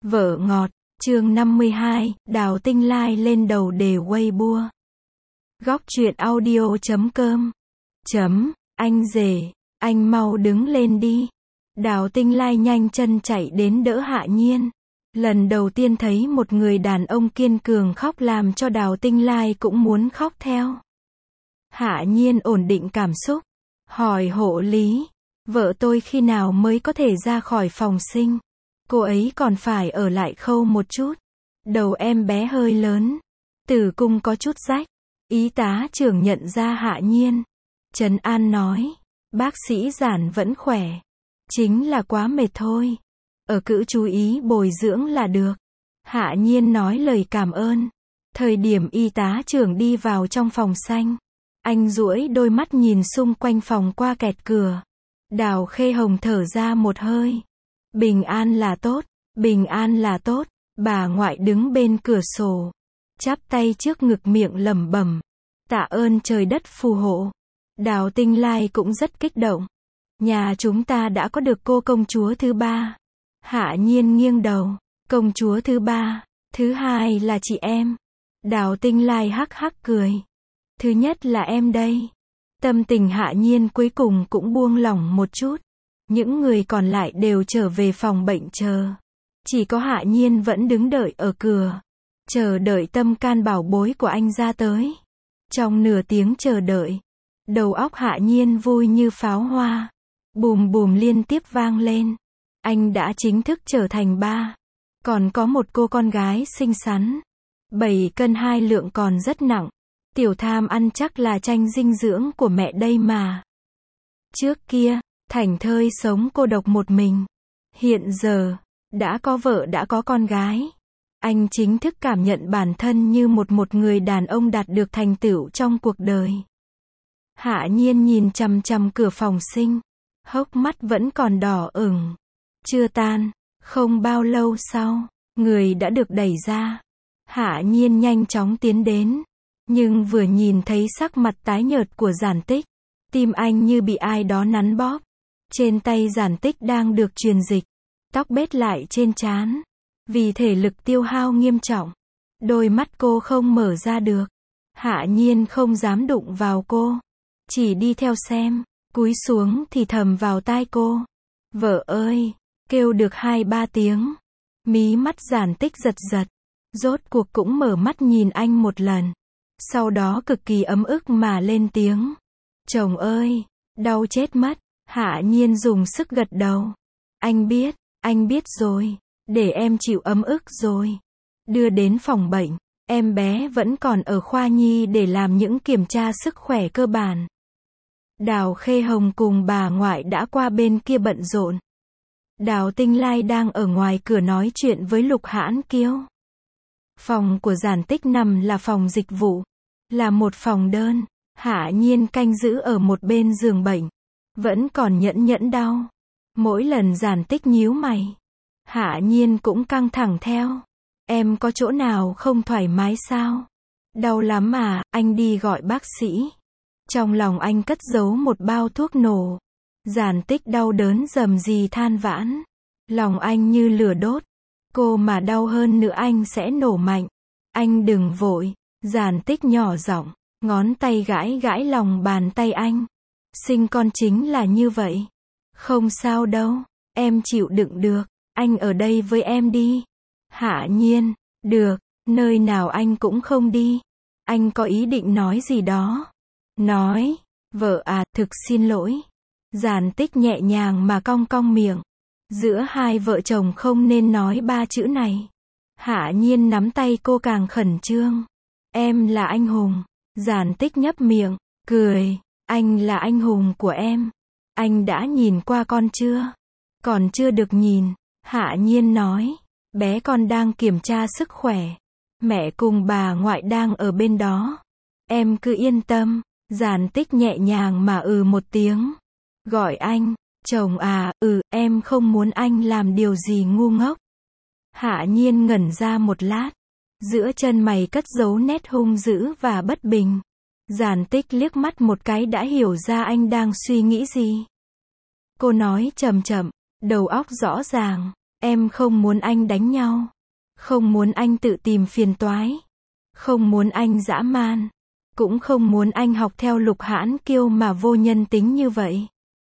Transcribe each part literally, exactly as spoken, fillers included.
Vợ ngọt, chương năm mươi hai, Đào Tinh Lai lên đầu đề Weibo. Góc truyện audio chấm com. Chấm, anh rể, anh mau đứng lên đi. Đào Tinh Lai nhanh chân chạy đến đỡ Hạ Nhiên. Lần đầu tiên thấy một người đàn ông kiên cường khóc làm cho Đào Tinh Lai cũng muốn khóc theo. Hạ Nhiên ổn định cảm xúc, hỏi hộ lý, vợ tôi khi nào mới có thể ra khỏi phòng sinh? Cô ấy còn phải ở lại khâu một chút. Đầu em bé hơi lớn, tử cung có chút rách. Y tá trưởng nhận ra Hạ Nhiên. Trấn An nói, bác sĩ Giản vẫn khỏe. Chính là quá mệt thôi. Ở cứ chú ý bồi dưỡng là được. Hạ Nhiên nói lời cảm ơn. Thời điểm y tá trưởng đi vào trong phòng xanh, anh duỗi đôi mắt nhìn xung quanh phòng qua kẹt cửa. Đào Khê Hồng thở ra một hơi. Bình an là tốt, bình an là tốt. Bà ngoại đứng bên cửa sổ, chắp tay trước ngực miệng lẩm bẩm, tạ ơn trời đất phù hộ. Đào Tinh Lai cũng rất kích động. Nhà chúng ta đã có được cô công chúa thứ ba. Hạ Nhiên nghiêng đầu, công chúa thứ ba, thứ hai là chị em. Đào Tinh Lai hắc hắc cười. Thứ nhất là em đây. Tâm tình Hạ Nhiên cuối cùng cũng buông lỏng một chút. Những người còn lại đều trở về phòng bệnh chờ. Chỉ có Hạ Nhiên vẫn đứng đợi ở cửa, chờ đợi tâm can bảo bối của anh ra tới. Trong nửa tiếng chờ đợi, đầu óc Hạ Nhiên vui như pháo hoa. Bùm bùm liên tiếp vang lên. Anh đã chính thức trở thành ba. Còn có một cô con gái xinh xắn. bảy cân hai lượng còn rất nặng. Tiểu Tham ăn chắc là tranh dinh dưỡng của mẹ đây mà. Trước kia, thảnh thơi sống cô độc một mình. Hiện giờ, đã có vợ đã có con gái. Anh chính thức cảm nhận bản thân như một một người đàn ông đạt được thành tựu trong cuộc đời. Hạ Nhiên nhìn chằm chằm cửa phòng sinh. Hốc mắt vẫn còn đỏ ửng. Chưa tan. Không bao lâu sau, người đã được đẩy ra. Hạ Nhiên nhanh chóng tiến đến. Nhưng vừa nhìn thấy sắc mặt tái nhợt của Giản Tích, tim anh như bị ai đó nắn bóp. Trên tay Giản Tích đang được truyền dịch. Tóc bết lại trên trán. Vì thể lực tiêu hao nghiêm trọng, đôi mắt cô không mở ra được. Hạ Nhiên không dám đụng vào cô, chỉ đi theo xem, cúi xuống thì thầm vào tai cô. Vợ ơi, kêu được hai ba tiếng. Mí mắt Giản Tích giật giật, rốt cuộc cũng mở mắt nhìn anh một lần. Sau đó cực kỳ ấm ức mà lên tiếng. Chồng ơi, đau chết mất. Hạ Nhiên dùng sức gật đầu. Anh biết, anh biết rồi. Để em chịu ấm ức rồi. Đưa đến phòng bệnh, em bé vẫn còn ở khoa nhi để làm những kiểm tra sức khỏe cơ bản. Đào Khê Hồng cùng bà ngoại đã qua bên kia bận rộn. Đào Tinh Lai đang ở ngoài cửa nói chuyện với Lục Hãn Kiêu. Phòng của Giản Tích nằm là phòng dịch vụ, là một phòng đơn. Hạ Nhiên canh giữ ở một bên giường bệnh, vẫn còn nhẫn nhẫn đau. Mỗi lần Giản Tích nhíu mày, Hạ Nhiên cũng căng thẳng theo. Em có chỗ nào không thoải mái sao? Đau lắm à, anh đi gọi bác sĩ. Trong lòng anh cất giấu một bao thuốc nổ. Giản Tích đau đớn rầm rì than vãn. Lòng anh như lửa đốt. Cô mà đau hơn nữa anh sẽ nổ mạnh. Anh đừng vội. Giản Tích nhỏ giọng, ngón tay gãi gãi lòng bàn tay anh. Sinh con chính là như vậy. Không sao đâu, em chịu đựng được. Anh ở đây với em đi. Hạ Nhiên, được, nơi nào anh cũng không đi. Anh có ý định nói gì đó. Nói, vợ à, thực xin lỗi. Giản Tích nhẹ nhàng mà cong cong miệng. Giữa hai vợ chồng không nên nói ba chữ này. Hạ Nhiên nắm tay cô càng khẩn trương. Em là anh hùng. Giản Tích nhấp miệng, cười. Anh là anh hùng của em. Anh đã nhìn qua con chưa? Còn chưa được nhìn. Hạ Nhiên nói, bé con đang kiểm tra sức khỏe. Mẹ cùng bà ngoại đang ở bên đó. Em cứ yên tâm. Giản Tích nhẹ nhàng mà ừ một tiếng. Gọi anh, chồng à, ừ, em không muốn anh làm điều gì ngu ngốc. Hạ Nhiên ngẩn ra một lát. Giữa chân mày cất giấu nét hung dữ và bất bình. Giản Tích liếc mắt một cái đã hiểu ra anh đang suy nghĩ gì. Cô nói chậm chậm, đầu óc rõ ràng. Em không muốn anh đánh nhau. Không muốn anh tự tìm phiền toái. Không muốn anh dã man. Cũng không muốn anh học theo Lục Hãn Kiêu mà vô nhân tính như vậy.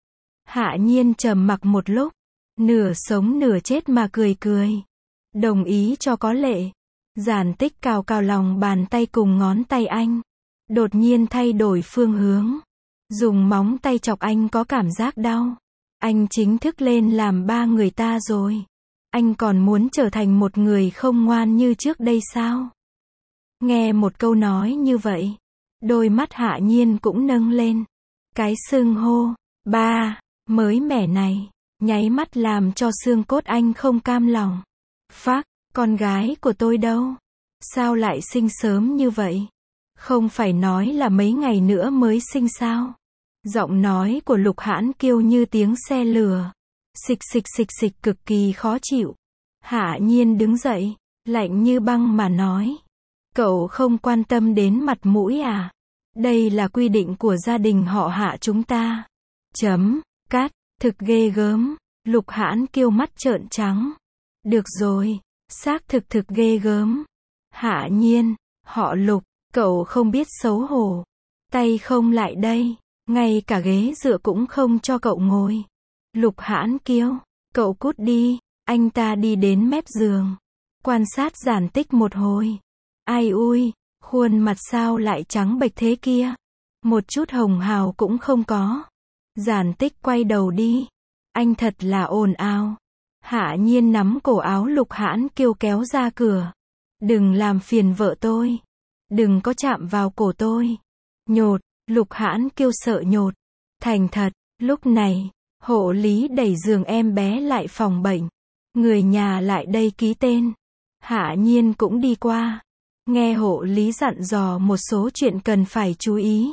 Hạ Nhiên trầm mặc một lúc. Nửa sống nửa chết mà cười cười. Đồng ý cho có lệ. Giản Tích cào cào lòng bàn tay cùng ngón tay anh. Đột nhiên thay đổi phương hướng. Dùng móng tay chọc anh có cảm giác đau. Anh chính thức lên làm ba người ta rồi. Anh còn muốn trở thành một người không ngoan như trước đây sao? Nghe một câu nói như vậy. Đôi mắt Hạ Nhiên cũng nâng lên. Cái xưng hô, ba, mới mẻ này. Nháy mắt làm cho xương cốt anh không cam lòng. Phác, con gái của tôi đâu? Sao lại sinh sớm như vậy? Không phải nói là mấy ngày nữa mới sinh sao? Giọng nói của Lục Hãn Kiêu như tiếng xe lửa. Xịch xịch xịch xịch cực kỳ khó chịu. Hạ Nhiên đứng dậy, lạnh như băng mà nói. Cậu không quan tâm đến mặt mũi à? Đây là quy định của gia đình họ Hạ chúng ta. Chấm, cát, thực ghê gớm. Lục Hãn Kiêu mắt trợn trắng. Được rồi, xác thực thực ghê gớm. Hạ Nhiên, họ Lục, cậu không biết xấu hổ. Tay không lại đây, ngay cả ghế dựa cũng không cho cậu ngồi. Lục Hãn Kiêu, cậu cút đi. Anh ta đi đến mép giường. Quan sát Giản Tích một hồi. Ai ui, khuôn mặt sao lại trắng bệch thế kia. Một chút hồng hào cũng không có. Giản Tích quay đầu đi. Anh thật là ồn ào. Hạ Nhiên nắm cổ áo Lục Hãn Kiêu kéo ra cửa. Đừng làm phiền vợ tôi. Đừng có chạm vào cổ tôi. Nhột, Lục Hãn Kiêu sợ nhột. Thành thật, lúc này, hộ lý đẩy giường em bé lại phòng bệnh. Người nhà lại đây ký tên. Hạ Nhiên cũng đi qua. Nghe hộ lý dặn dò một số chuyện cần phải chú ý.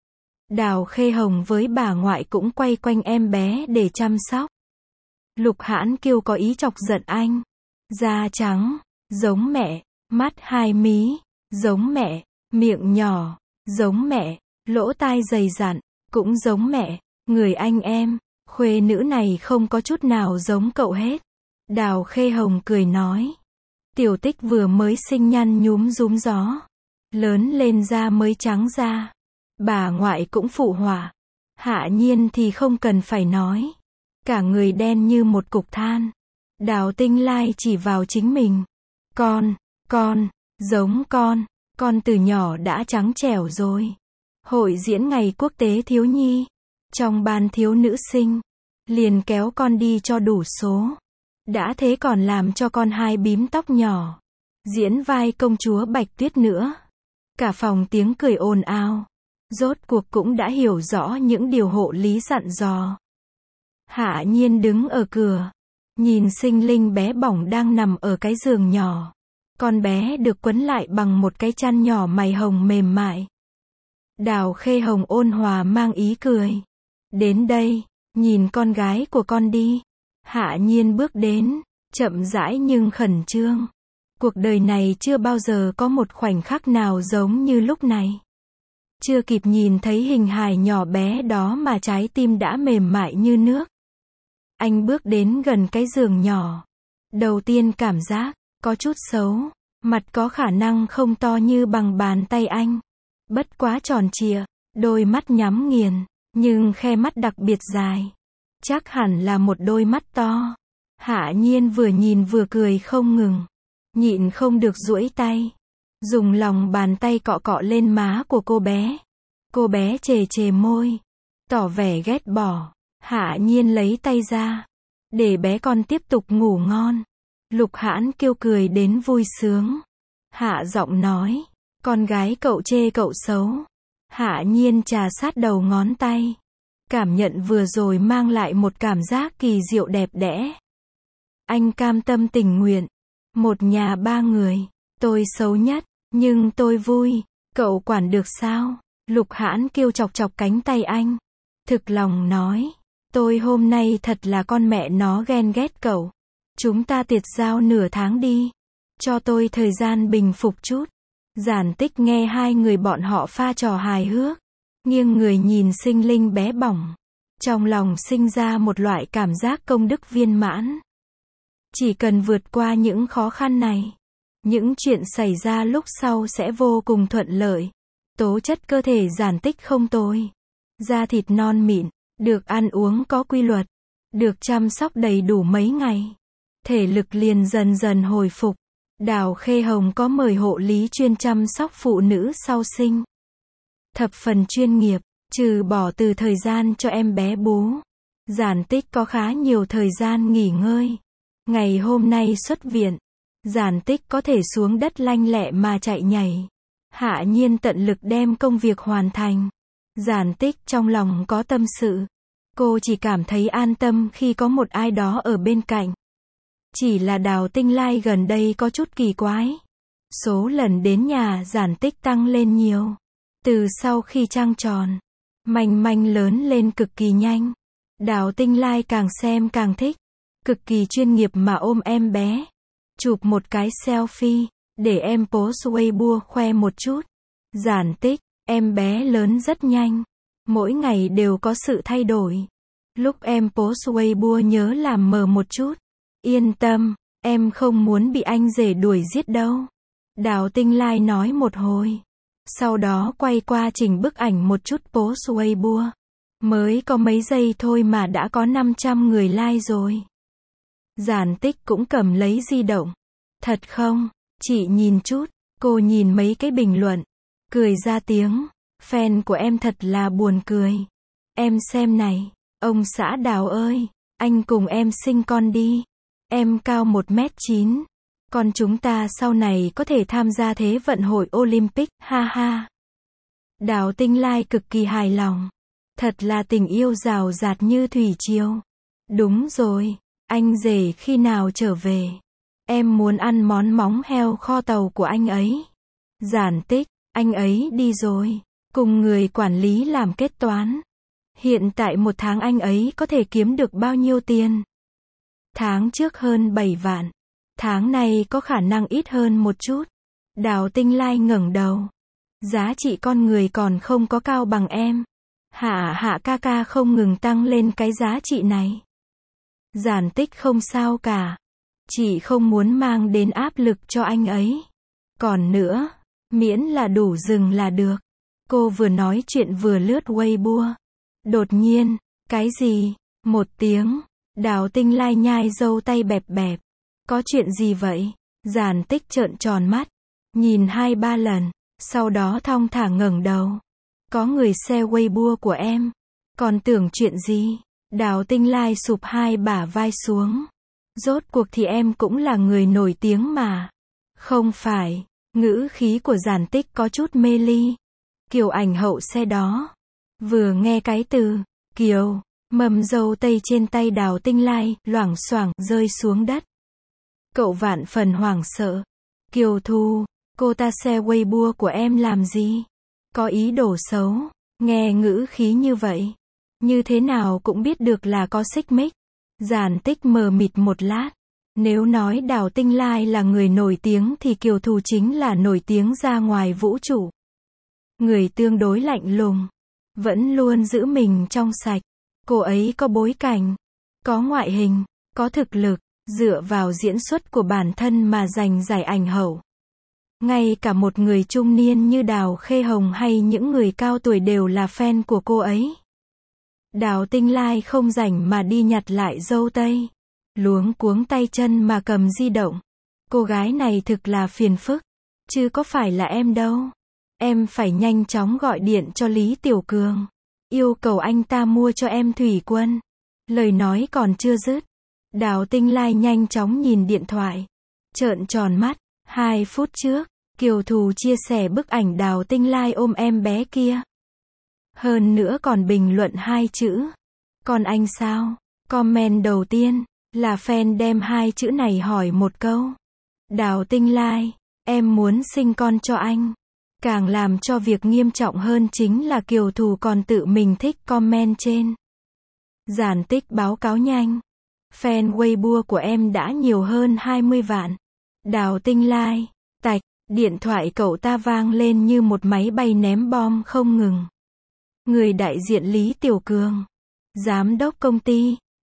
Đào Khê Hồng với bà ngoại cũng quay quanh em bé để chăm sóc. Lục Hãn Kiêu có ý chọc giận anh. Da trắng, giống mẹ, mắt hai mí, giống mẹ, miệng nhỏ, giống mẹ, lỗ tai dày dặn, cũng giống mẹ, người anh em, khuê nữ này không có chút nào giống cậu hết. Đào Khê Hồng cười nói. Tiểu Tích vừa mới sinh nhăn nhúm rúm gió. Lớn lên da mới trắng da. Bà ngoại cũng phụ họa. Hạ Nhiên thì không cần phải nói. Cả người đen như một cục than. Đào Tinh Lai chỉ vào chính mình. Con, con, giống con, con từ nhỏ đã trắng trẻo rồi. Hội diễn ngày quốc tế thiếu nhi. Trong ban thiếu nữ sinh. Liền kéo con đi cho đủ số. Đã thế còn làm cho con hai bím tóc nhỏ. Diễn vai công chúa Bạch Tuyết nữa. Cả phòng tiếng cười ồn ào. Rốt cuộc cũng đã hiểu rõ những điều hộ lý dặn dò. Hạ Nhiên đứng ở cửa. Nhìn sinh linh bé bỏng đang nằm ở cái giường nhỏ. Con bé được quấn lại bằng một cái chăn nhỏ mày hồng mềm mại. Đào Khê Hồng ôn hòa mang ý cười. Đến đây, nhìn con gái của con đi. Hạ Nhiên bước đến, chậm rãi nhưng khẩn trương. Cuộc đời này chưa bao giờ có một khoảnh khắc nào giống như lúc này. Chưa kịp nhìn thấy hình hài nhỏ bé đó mà trái tim đã mềm mại như nước. Anh bước đến gần cái giường nhỏ. Đầu tiên cảm giác, có chút xấu. Mặt có khả năng không to như bằng bàn tay anh. Bất quá tròn trịa, đôi mắt nhắm nghiền, nhưng khe mắt đặc biệt dài. Chắc hẳn là một đôi mắt to. Hạ Nhiên vừa nhìn vừa cười không ngừng. Nhịn không được duỗi tay. Dùng lòng bàn tay cọ cọ lên má của cô bé. Cô bé chề chề môi. Tỏ vẻ ghét bỏ. Hạ Nhiên lấy tay ra. Để bé con tiếp tục ngủ ngon. Lục Hãn Kiêu cười đến vui sướng. Hạ giọng nói. Con gái cậu chê cậu xấu. Hạ Nhiên trà sát đầu ngón tay. Cảm nhận vừa rồi mang lại một cảm giác kỳ diệu đẹp đẽ. Anh cam tâm tình nguyện. Một nhà ba người. Tôi xấu nhất, nhưng tôi vui. Cậu quản được sao? Lục Hãn Kiêu chọc chọc cánh tay anh. Thực lòng nói. Tôi hôm nay thật là con mẹ nó ghen ghét cậu. Chúng ta tiệt giao nửa tháng đi. Cho tôi thời gian bình phục chút. Giản Tích nghe hai người bọn họ pha trò hài hước. Nghiêng người nhìn sinh linh bé bỏng. Trong lòng sinh ra một loại cảm giác công đức viên mãn. Chỉ cần vượt qua những khó khăn này, những chuyện xảy ra lúc sau sẽ vô cùng thuận lợi. Tố chất cơ thể Giản Tích không tồi. Da thịt non mịn, được ăn uống có quy luật, được chăm sóc đầy đủ mấy ngày, thể lực liền dần dần hồi phục. Đào Khê Hồng có mời hộ lý chuyên chăm sóc phụ nữ sau sinh. Thập phần chuyên nghiệp, trừ bỏ từ thời gian cho em bé bú, Giản Tích có khá nhiều thời gian nghỉ ngơi. Ngày hôm nay xuất viện, Giản Tích có thể xuống đất lanh lẹ mà chạy nhảy. Hạ Nhiên tận lực đem công việc hoàn thành. Giản Tích trong lòng có tâm sự. Cô chỉ cảm thấy an tâm khi có một ai đó ở bên cạnh. Chỉ là Đào Tinh Lai gần đây có chút kỳ quái. Số lần đến nhà Giản Tích tăng lên nhiều. Từ sau khi trăng tròn, Manh Manh lớn lên cực kỳ nhanh. Đào Tinh Lai càng xem càng thích. Cực kỳ chuyên nghiệp mà ôm em bé. Chụp một cái selfie, để em post Weibo khoe một chút. Giản Tích, em bé lớn rất nhanh. Mỗi ngày đều có sự thay đổi. Lúc em post Weibo nhớ làm mờ một chút. Yên tâm, em không muốn bị anh rể đuổi giết đâu. Đào Tinh Lai nói một hồi. Sau đó quay qua chỉnh bức ảnh một chút post Weibo. Mới có mấy giây thôi mà đã có năm trăm người like rồi. Giản Tích cũng cầm lấy di động. Thật không? Chị nhìn chút. Cô nhìn mấy cái bình luận. Cười ra tiếng. Fan của em thật là buồn cười. Em xem này. Ông xã Đào ơi. Anh cùng em sinh con đi. Em cao một mét chín. Còn chúng ta sau này có thể tham gia Thế vận hội Olympic. Ha ha. Đào Tinh Lai cực kỳ hài lòng. Thật là tình yêu rào rạt như thủy triều. Đúng rồi. Anh rể khi nào trở về? Em muốn ăn món móng heo kho tàu của anh ấy. Giản Tích, anh ấy đi rồi. Cùng người quản lý làm kết toán. Hiện tại một tháng anh ấy có thể kiếm được bao nhiêu tiền? Tháng trước hơn bảy vạn. Tháng này có khả năng ít hơn một chút. Đào Tinh Lai ngẩng đầu. Giá trị con người còn không có cao bằng em. Hạ hạ ca ca không ngừng tăng lên cái giá trị này. Giản Tích không sao cả. Chị không muốn mang đến áp lực cho anh ấy. Còn nữa, miễn là đủ dừng là được. Cô vừa nói chuyện vừa lướt Weibo. Đột nhiên, cái gì? Một tiếng. Đào Tinh Lai nhai râu tay bẹp bẹp. Có chuyện gì vậy? Giản Tích trợn tròn mắt. Nhìn hai ba lần. Sau đó thong thả ngẩng đầu. Có người share Weibo của em. Còn tưởng chuyện gì? Đào Tinh Lai sụp hai bả vai xuống. Rốt cuộc thì em cũng là người nổi tiếng mà. Không phải. Ngữ khí của Giản Tích có chút mê ly. Kiều ảnh hậu xe đó. Vừa nghe cái từ Kiều, mầm dâu tây trên tay Đào Tinh Lai loảng xoảng rơi xuống đất. Cậu vạn phần hoảng sợ. Kiều Thu, cô ta share Weibo của em làm gì? Có ý đồ xấu. Nghe ngữ khí như vậy, như thế nào cũng biết được là có xích mích. Giản Tích mờ mịt một lát. Nếu nói Đào Tinh Lai là người nổi tiếng thì Kiều Thu chính là nổi tiếng ra ngoài vũ trụ. Người tương đối lạnh lùng, vẫn luôn giữ mình trong sạch. Cô ấy có bối cảnh, có ngoại hình, có thực lực, dựa vào diễn xuất của bản thân mà giành giải ảnh hậu. Ngay cả một người trung niên như Đào Khê Hồng hay những người cao tuổi đều là fan của cô ấy. Đào Tinh Lai không rảnh mà đi nhặt lại dâu tây. Luống cuống tay chân mà cầm di động. Cô gái này thực là phiền phức. Chứ có phải là em đâu. Em phải nhanh chóng gọi điện cho Lý Tiểu Cường. Yêu cầu anh ta mua cho em thủy quân. Lời nói còn chưa dứt. Đào Tinh Lai nhanh chóng nhìn điện thoại. Trợn tròn mắt. Hai phút trước, Kiều Thù chia sẻ bức ảnh Đào Tinh Lai ôm em bé kia. Hơn nữa còn bình luận hai chữ. Còn anh sao? Comment đầu tiên là fan đem hai chữ này hỏi một câu. Đào Tinh Lai, em muốn sinh con cho anh. Càng làm cho việc nghiêm trọng hơn chính là Kiều Thù còn tự mình thích comment trên. Giản Tích báo cáo nhanh. Fan Weibo của em đã nhiều hơn hai mươi vạn. Đào Tinh Lai, tạch, điện thoại cậu ta vang lên như một máy bay ném bom không ngừng. Người đại diện Lý Tiểu Cường, giám đốc công ty,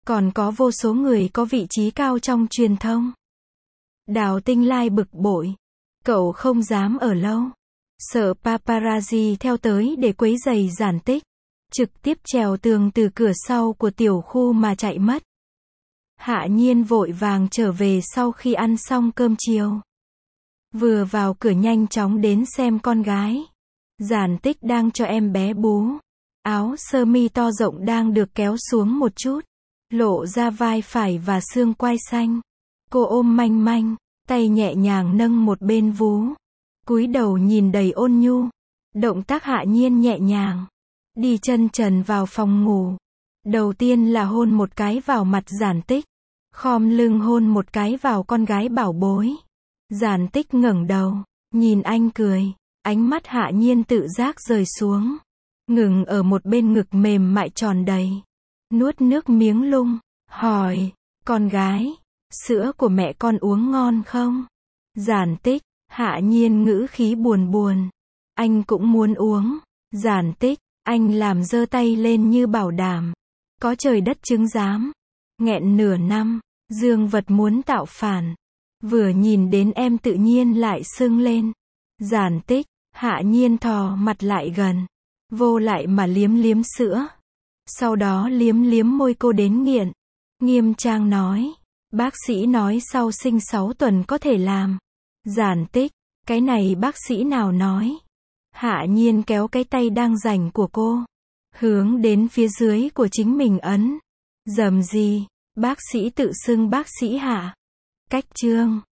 Còn có vô số người có vị trí cao trong truyền thông. Đào Tinh Lai bực bội. Cậu không dám ở lâu. Sợ paparazzi theo tới để quấy rầy Giản Tích. Trực tiếp trèo tường từ cửa sau của tiểu khu mà chạy mất. Hạ Nhiên vội vàng trở về sau khi ăn xong cơm chiều. Vừa vào cửa nhanh chóng đến xem con gái. Giản Tích đang cho em bé bú. Áo sơ mi to rộng đang được kéo xuống một chút. Lộ ra vai phải và xương quai xanh. Cô ôm manh manh, tay nhẹ nhàng nâng một bên vú. Cúi đầu nhìn đầy ôn nhu. Động tác Hạ Nhiên nhẹ nhàng. Đi chân trần vào phòng ngủ. Đầu tiên là hôn một cái vào mặt Giản Tích. Khom lưng hôn một cái vào con gái bảo bối. Giản Tích ngẩng đầu, nhìn anh cười. Ánh mắt Hạ Nhiên tự giác rời xuống. Ngừng ở một bên ngực mềm mại tròn đầy. Nuốt nước miếng lung, hỏi, con gái, sữa của mẹ con uống ngon không? Giản Tích, Hạ Nhiên ngữ khí buồn buồn. Anh cũng muốn uống. Giản Tích, anh làm giơ tay lên như bảo đảm. Có trời đất chứng giám. Nghẹn nửa năm, dương vật muốn tạo phản. Vừa nhìn đến em tự nhiên lại sưng lên. Giản Tích, Hạ Nhiên thò mặt lại gần. Vô lại mà liếm liếm sữa. Sau đó liếm liếm môi cô đến nghiện. Nghiêm trang nói. Bác sĩ nói sau sinh sáu tuần có thể làm. Giản Tích, cái này bác sĩ nào nói? Hạ Nhiên kéo cái tay đang rảnh của cô. Hướng đến phía dưới của chính mình ấn. Dầm gì, bác sĩ tự xưng bác sĩ Hạ. Cách chương.